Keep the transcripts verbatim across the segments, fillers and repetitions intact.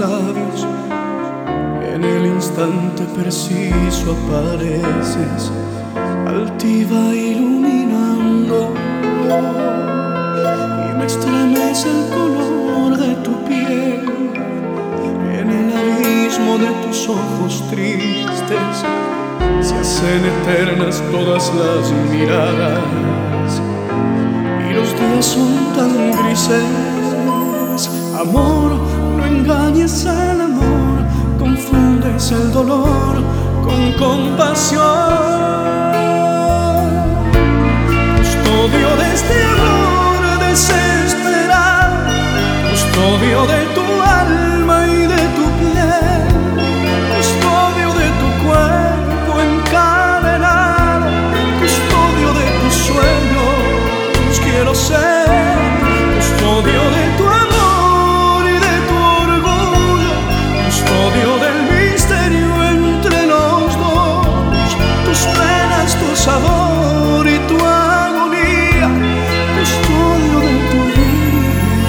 labios. En el instante preciso apareces, altiva iluminando, y me estremece el color de tu piel. En el abismo de tus ojos tristes se hacen eternas todas las miradas, y los días son tan grises. Amor, no engañes al amor, confundes el dolor con compasión. Custodio de este amor desesperado, custodio de tu alma y de tu piel, custodio de tu cuerpo encadenado, custodio de tus sueños quiero ser, custodio de tu amor y de tu orgullo, custodio del misterio entre los dos, tus penas, tu sabor y tu agonía, custodio de tu vida.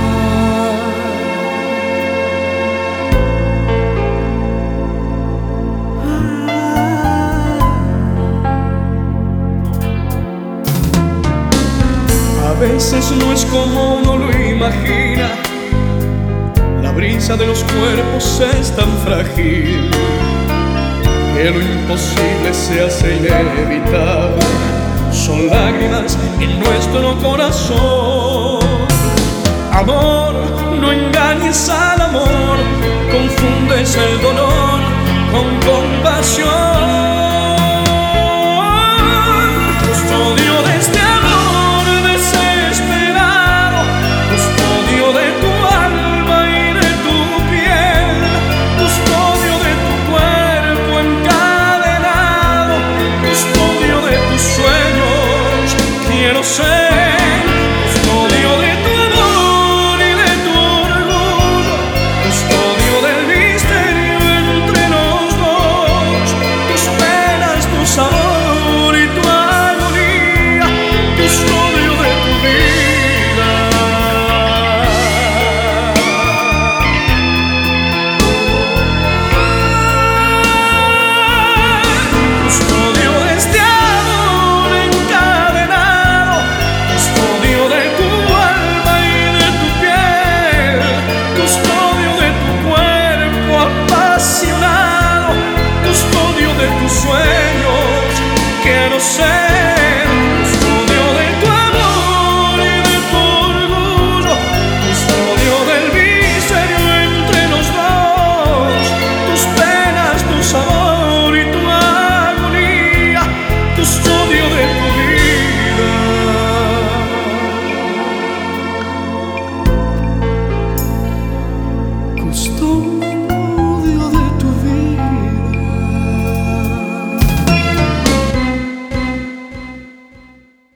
A veces no es como uno lo imagina, la brisa de los cuerpos es tan frágil que lo imposible se hace inevitable. Son lágrimas en nuestro corazón. Amor, no engañes al amor, confundes el dolor con compasión.